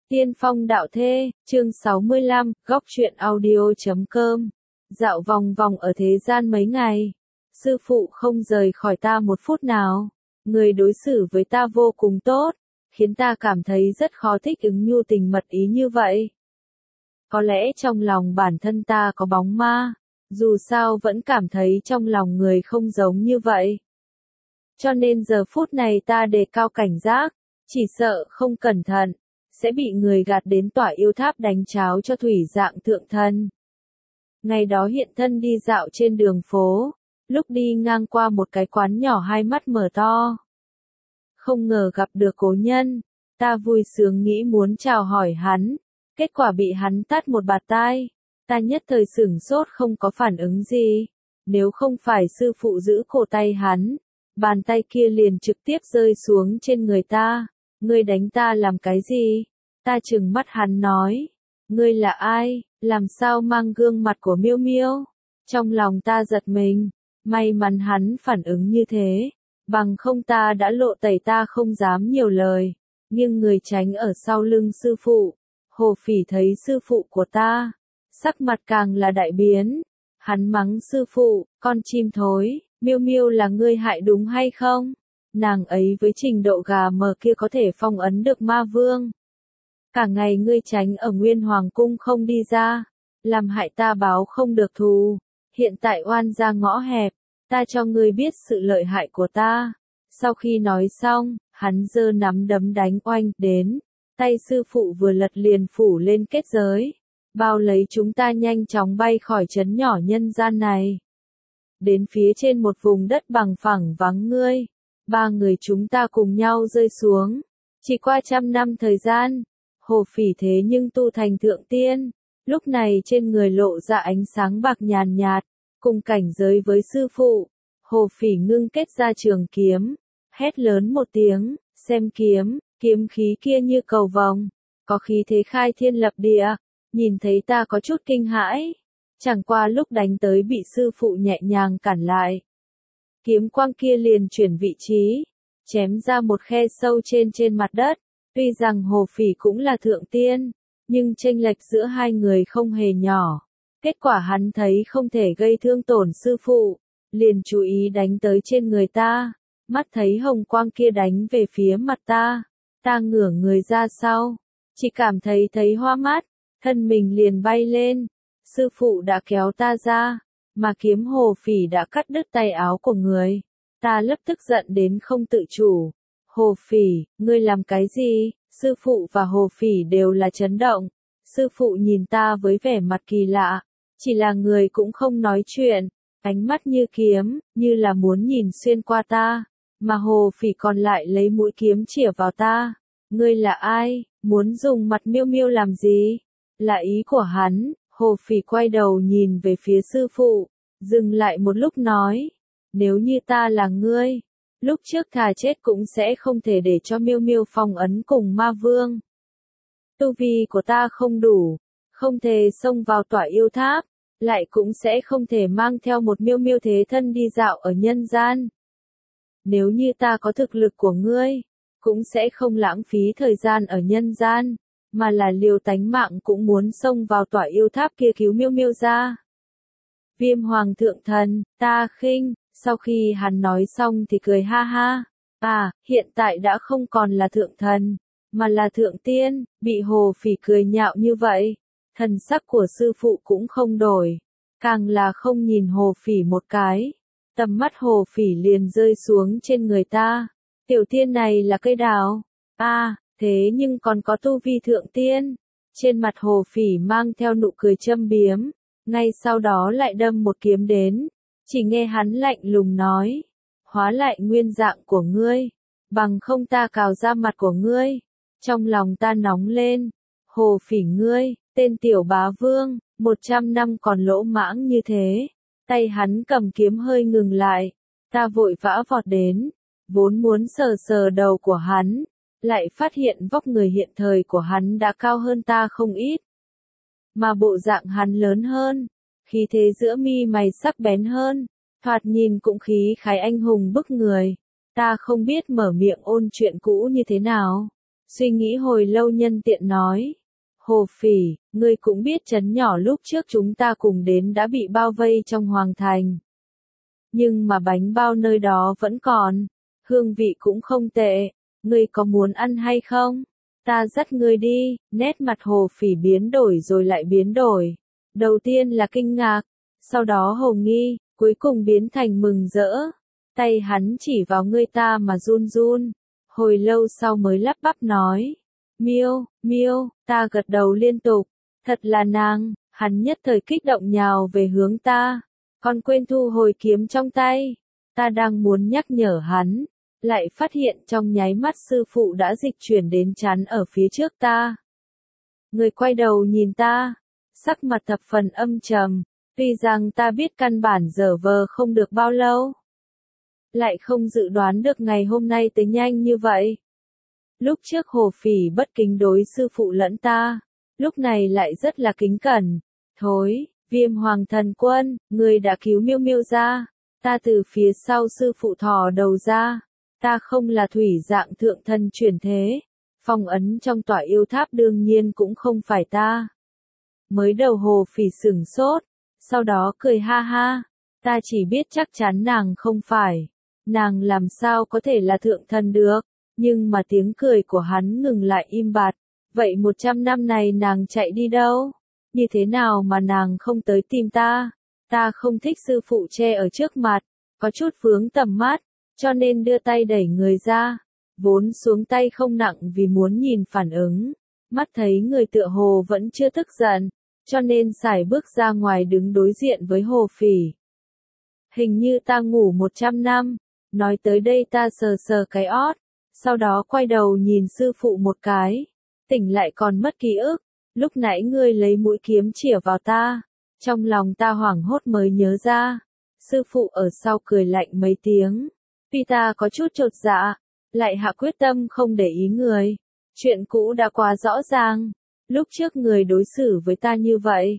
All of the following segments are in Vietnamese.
Tiên phong đạo thê, chương 65, góc truyện audio.com. Dạo vòng vòng ở thế gian mấy ngày, sư phụ không rời khỏi ta một phút nào. Người đối xử với ta vô cùng tốt, khiến ta cảm thấy rất khó thích ứng nhu tình mật ý như vậy. Có lẽ trong lòng bản thân ta có bóng ma, dù sao vẫn cảm thấy trong lòng người không giống như vậy. Cho nên giờ phút này ta đề cao cảnh giác, chỉ sợ không cẩn thận sẽ bị người gạt đến tỏa yêu tháp đánh cháo cho thủy dạng thượng thân. Ngày đó hiện thân đi dạo trên đường phố, lúc đi ngang qua một cái quán nhỏ hai mắt mở to. Không ngờ gặp được cố nhân, ta vui sướng nghĩ muốn chào hỏi hắn, kết quả bị hắn tát một bạt tai. Ta nhất thời sửng sốt không có phản ứng gì, nếu không phải sư phụ giữ cổ tay hắn, bàn tay kia liền trực tiếp rơi xuống trên người ta. Ngươi đánh ta làm cái gì? Ta trừng mắt hắn nói. Ngươi là ai? Làm sao mang gương mặt của Miêu Miêu? Trong lòng ta giật mình. May mắn hắn phản ứng như thế. Bằng không ta đã lộ tẩy, ta không dám nhiều lời. Nhưng người tránh ở sau lưng sư phụ. Hồ Phỉ thấy sư phụ của ta, sắc mặt càng là đại biến. Hắn mắng sư phụ, con chim thối, Miêu Miêu là ngươi hại đúng hay không? Nàng ấy với trình độ gà mờ kia có thể phong ấn được ma vương. Cả ngày ngươi tránh ở Nguyên Hoàng Cung không đi ra, làm hại ta báo không được thù. Hiện tại oan ra ngõ hẹp, ta cho ngươi biết sự lợi hại của ta. Sau khi nói xong, hắn giơ nắm đấm đánh oanh đến. Tay sư phụ vừa lật liền phủ lên kết giới, bao lấy chúng ta nhanh chóng bay khỏi trấn nhỏ nhân gian này. Đến phía trên một vùng đất bằng phẳng vắng ngươi. Ba người chúng ta cùng nhau rơi xuống. Chỉ qua 100 năm thời gian, Hồ Phỉ thế nhưng tu thành thượng tiên. Lúc này trên người lộ ra ánh sáng bạc nhàn nhạt, cùng cảnh giới với sư phụ. Hồ Phỉ ngưng kết ra trường kiếm, hét lớn một tiếng, xem kiếm, kiếm khí kia như cầu vồng, có khí thế khai thiên lập địa. Nhìn thấy ta có chút kinh hãi, chẳng qua lúc đánh tới bị sư phụ nhẹ nhàng cản lại. Kiếm quang kia liền chuyển vị trí, chém ra một khe sâu trên mặt đất. Tuy rằng Hồ Phỉ cũng là thượng tiên, nhưng chênh lệch giữa hai người không hề nhỏ. Kết quả hắn thấy không thể gây thương tổn sư phụ, liền chú ý đánh tới trên người ta. Mắt thấy hồng quang kia đánh về phía mặt ta, ta ngửa người ra sau, chỉ cảm thấy hoa mắt, thân mình liền bay lên. Sư phụ đã kéo ta ra, mà kiếm Hồ Phỉ đã cắt đứt tay áo của người. Ta lập tức giận đến không tự chủ. Hồ Phỉ, ngươi làm cái gì? Sư phụ và Hồ Phỉ đều là chấn động. Sư phụ nhìn ta với vẻ mặt kỳ lạ, chỉ là người cũng không nói chuyện, ánh mắt như kiếm, như là muốn nhìn xuyên qua ta, mà Hồ Phỉ còn lại lấy mũi kiếm chĩa vào ta. Ngươi là ai? Muốn dùng mặt Miêu Miêu làm gì? Là ý của hắn. Hồ Phỉ quay đầu nhìn về phía sư phụ, dừng lại một lúc nói, nếu như ta là ngươi, lúc trước thà chết cũng sẽ không thể để cho Miêu Miêu phong ấn cùng ma vương. Tu vi của ta không đủ, không thể xông vào tỏa yêu tháp, lại cũng sẽ không thể mang theo một Miêu Miêu thế thân đi dạo ở nhân gian. Nếu như ta có thực lực của ngươi, cũng sẽ không lãng phí thời gian ở nhân gian, mà là liều tánh mạng cũng muốn xông vào tỏa yêu tháp kia cứu Miêu Miêu ra. Viêm Hoàng thượng thần, ta khinh. Sau khi hắn nói xong thì cười ha ha. À, hiện tại đã không còn là thượng thần, mà là thượng tiên. Bị Hồ Phỉ cười nhạo như vậy, thần sắc của sư phụ cũng không đổi, càng là không nhìn Hồ Phỉ một cái. Tầm mắt Hồ Phỉ liền rơi xuống trên người ta. Tiểu tiên này là cây đào. À, thế nhưng còn có tu vi thượng tiên. Trên mặt Hồ Phỉ mang theo nụ cười châm biếm, ngay sau đó lại đâm một kiếm đến. Chỉ nghe hắn lạnh lùng nói, hóa lại nguyên dạng của ngươi, bằng không ta cào ra mặt của ngươi. Trong lòng ta nóng lên. Hồ Phỉ ngươi, tên tiểu bá vương, 100 năm còn lỗ mãng như thế. Tay hắn cầm kiếm hơi ngừng lại, ta vội vã vọt đến, vốn muốn sờ sờ đầu của hắn, lại phát hiện vóc người hiện thời của hắn đã cao hơn ta không ít. Mà bộ dạng hắn lớn hơn, khí thế giữa mi mày sắc bén hơn, thoạt nhìn cũng khí khái anh hùng bức người. Ta không biết mở miệng ôn chuyện cũ như thế nào. Suy nghĩ hồi lâu nhân tiện nói. Hồ Phỉ, ngươi cũng biết trấn nhỏ lúc trước chúng ta cùng đến đã bị bao vây trong hoàng thành. Nhưng mà bánh bao nơi đó vẫn còn, hương vị cũng không tệ, ngươi có muốn ăn hay không? Ta dắt ngươi đi, nét mặt Hồ Phỉ biến đổi rồi lại biến đổi. Đầu tiên là kinh ngạc, sau đó hồ nghi, cuối cùng biến thành mừng rỡ. Tay hắn chỉ vào ngươi ta mà run run. Hồi lâu sau mới lắp bắp nói. Miêu, Miêu, ta gật đầu liên tục. Thật là nàng, hắn nhất thời kích động nhào về hướng ta. Còn quên thu hồi kiếm trong tay. Ta đang muốn nhắc nhở hắn. Lại phát hiện trong nháy mắt sư phụ đã dịch chuyển đến chắn ở phía trước ta. Người quay đầu nhìn ta. Sắc mặt thập phần âm trầm. Tuy rằng ta biết căn bản giở vờ không được bao lâu. Lại không dự đoán được ngày hôm nay tới nhanh như vậy. Lúc trước Hồ Phỉ bất kính đối sư phụ lẫn ta, lúc này lại rất là kính cẩn. Thối, Viêm Hoàng Thần Quân, người đã cứu Miêu Miêu ra. Ta từ phía sau sư phụ thò đầu ra. Ta không là thủy dạng thượng thần chuyển thế. Phong ấn trong tỏa yêu tháp đương nhiên cũng không phải ta. Mới đầu Hồ Phỉ sửng sốt, sau đó cười ha ha. Ta chỉ biết chắc chắn nàng không phải. Nàng làm sao có thể là thượng thần được, nhưng mà tiếng cười của hắn ngừng lại im bặt. Vậy 100 năm này nàng chạy đi đâu? Như thế nào mà nàng không tới tìm ta? Ta không thích sư phụ che ở trước mặt, có chút vướng tầm mắt, cho nên đưa tay đẩy người ra. Vốn xuống tay không nặng vì muốn nhìn phản ứng. Mắt thấy người tựa hồ vẫn chưa tức giận, cho nên sải bước ra ngoài đứng đối diện với Hồ Phỉ. Hình như ta ngủ 100 năm. Nói tới đây ta sờ sờ cái ót, sau đó quay đầu nhìn sư phụ một cái, tỉnh lại còn mất ký ức, lúc nãy ngươi lấy mũi kiếm chĩa vào ta, trong lòng ta hoảng hốt mới nhớ ra, sư phụ ở sau cười lạnh mấy tiếng, vì ta có chút chột dạ, lại hạ quyết tâm không để ý người, chuyện cũ đã quá rõ ràng, lúc trước người đối xử với ta như vậy,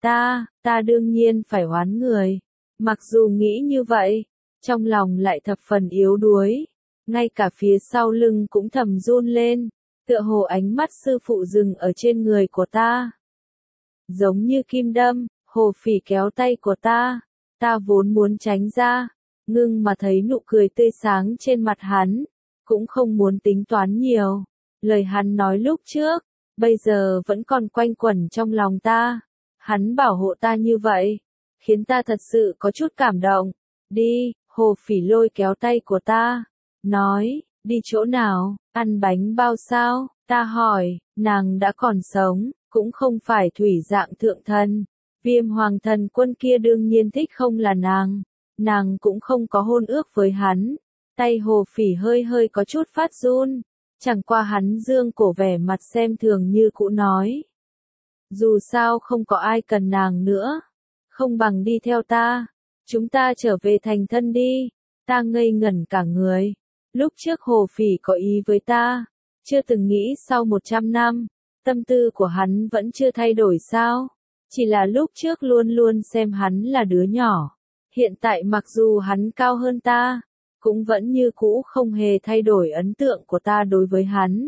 ta đương nhiên phải oán người, mặc dù nghĩ như vậy. Trong lòng lại thập phần yếu đuối, ngay cả phía sau lưng cũng thầm run lên, tựa hồ ánh mắt sư phụ dừng ở trên người của ta. Giống như kim đâm, Hồ Phỉ kéo tay của ta vốn muốn tránh ra, ngưng mà thấy nụ cười tươi sáng trên mặt hắn, cũng không muốn tính toán nhiều. Lời hắn nói lúc trước, bây giờ vẫn còn quanh quẩn trong lòng ta. Hắn bảo hộ ta như vậy, khiến ta thật sự có chút cảm động. Đi. Hồ Phỉ lôi kéo tay của ta, nói, đi chỗ nào, ăn bánh bao sao, ta hỏi, nàng đã còn sống, cũng không phải thủy dạng thượng thần, Viêm Hoàng Thần Quân kia đương nhiên thích không là nàng cũng không có hôn ước với hắn, tay Hồ Phỉ hơi hơi có chút phát run, chẳng qua hắn dương cổ vẻ mặt xem thường như cũ nói. Dù sao không có ai cần nàng nữa, không bằng đi theo ta. Chúng ta trở về thành thân đi, ta ngây ngẩn cả người. Lúc trước Hồ Phỉ có ý với ta, chưa từng nghĩ sau 100 năm, tâm tư của hắn vẫn chưa thay đổi sao? Chỉ là lúc trước luôn luôn xem hắn là đứa nhỏ. Hiện tại mặc dù hắn cao hơn ta, cũng vẫn như cũ không hề thay đổi ấn tượng của ta đối với hắn.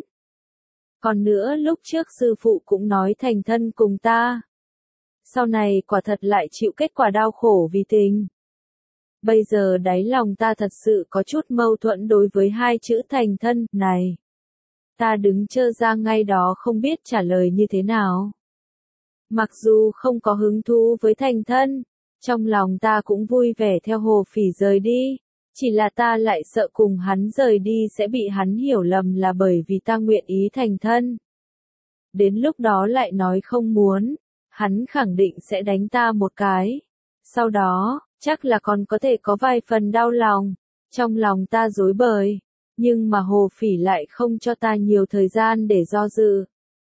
Còn nữa lúc trước sư phụ cũng nói thành thân cùng ta. Sau này quả thật lại chịu kết quả đau khổ vì tình. Bây giờ đáy lòng ta thật sự có chút mâu thuẫn đối với hai chữ thành thân này. Ta đứng trơ ra ngay đó không biết trả lời như thế nào. Mặc dù không có hứng thú với thành thân, trong lòng ta cũng vui vẻ theo Hồ Phỉ rời đi. Chỉ là ta lại sợ cùng hắn rời đi sẽ bị hắn hiểu lầm là bởi vì ta nguyện ý thành thân. Đến lúc đó lại nói không muốn, hắn khẳng định sẽ đánh ta một cái. Sau đó, chắc là còn có thể có vài phần đau lòng. Trong lòng ta rối bời, nhưng mà Hồ Phỉ lại không cho ta nhiều thời gian để do dự.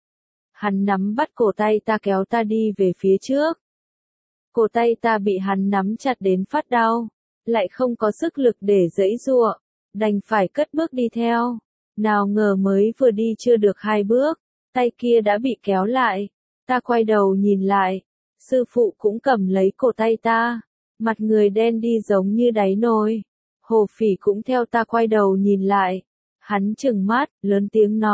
Hắn nắm bắt cổ tay ta kéo ta đi về phía trước. Cổ tay ta bị hắn nắm chặt đến phát đau, lại không có sức lực để giãy giụa, đành phải cất bước đi theo. Nào ngờ mới vừa đi chưa được 2 bước, tay kia đã bị kéo lại. Ta quay đầu nhìn lại, sư phụ cũng cầm lấy cổ tay ta, mặt người đen đi giống như đáy nồi. Hồ Phỉ cũng theo ta quay đầu nhìn lại, hắn trừng mắt, lớn tiếng nói,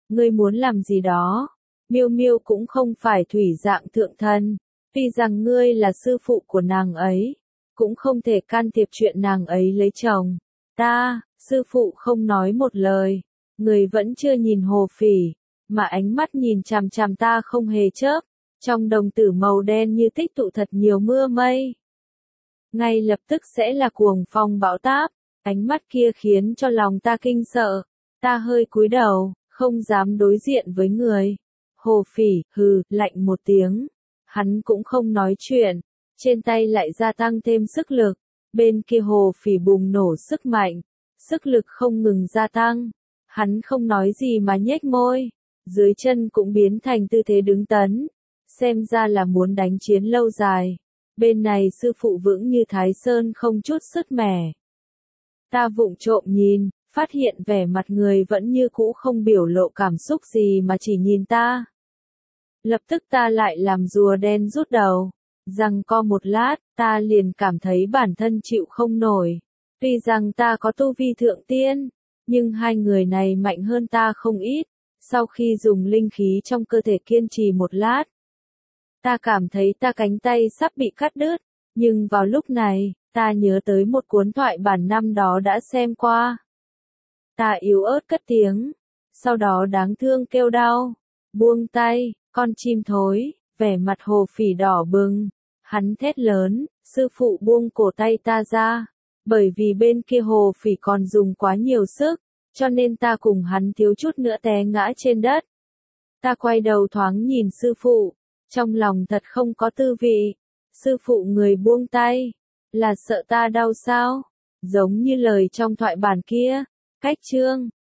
Ngươi muốn làm gì đó? Miêu Miêu cũng không phải thủy dạng thượng thân, tuy rằng ngươi là sư phụ của nàng ấy, cũng không thể can thiệp chuyện nàng ấy lấy chồng. Sư phụ không nói một lời, người vẫn chưa nhìn Hồ Phỉ, mà ánh mắt nhìn chằm chằm ta không hề chớp, trong đồng tử màu đen như tích tụ thật nhiều mưa mây. Ngay lập tức sẽ là cuồng phong bão táp, ánh mắt kia khiến cho lòng ta kinh sợ, ta hơi cúi đầu, không dám đối diện với người. Hồ Phỉ, hừ, lạnh một tiếng, hắn cũng không nói chuyện, trên tay lại gia tăng thêm sức lực, bên kia Hồ Phỉ bùng nổ sức mạnh, sức lực không ngừng gia tăng, hắn không nói gì mà nhếch môi, dưới chân cũng biến thành tư thế đứng tấn, xem ra là muốn đánh chiến lâu dài. Bên này sư phụ vững như Thái Sơn không chút sứt mẻ. Ta vụng trộm nhìn, phát hiện vẻ mặt người vẫn như cũ không biểu lộ cảm xúc gì mà chỉ nhìn ta. Lập tức ta lại làm rùa đen rút đầu, rằng co một lát, ta liền cảm thấy bản thân chịu không nổi. Tuy rằng ta có tu vi thượng tiên, nhưng hai người này mạnh hơn ta không ít. Sau khi dùng linh khí trong cơ thể kiên trì một lát, ta cảm thấy ta cánh tay sắp bị cắt đứt, nhưng vào lúc này, ta nhớ tới một cuốn thoại bản năm đó đã xem qua. Ta yếu ớt cất tiếng, sau đó đáng thương kêu đau, buông tay, con chim thối, vẻ mặt Hồ Phỉ đỏ bừng, hắn thét lớn, sư phụ buông cổ tay ta ra, bởi vì bên kia Hồ Phỉ còn dùng quá nhiều sức, cho nên ta cùng hắn thiếu chút nữa té ngã trên đất. Ta quay đầu thoáng nhìn sư phụ, trong lòng thật không có tư vị. Sư phụ người buông tay, là sợ ta đau sao? Giống như lời trong thoại bản kia, cách chương.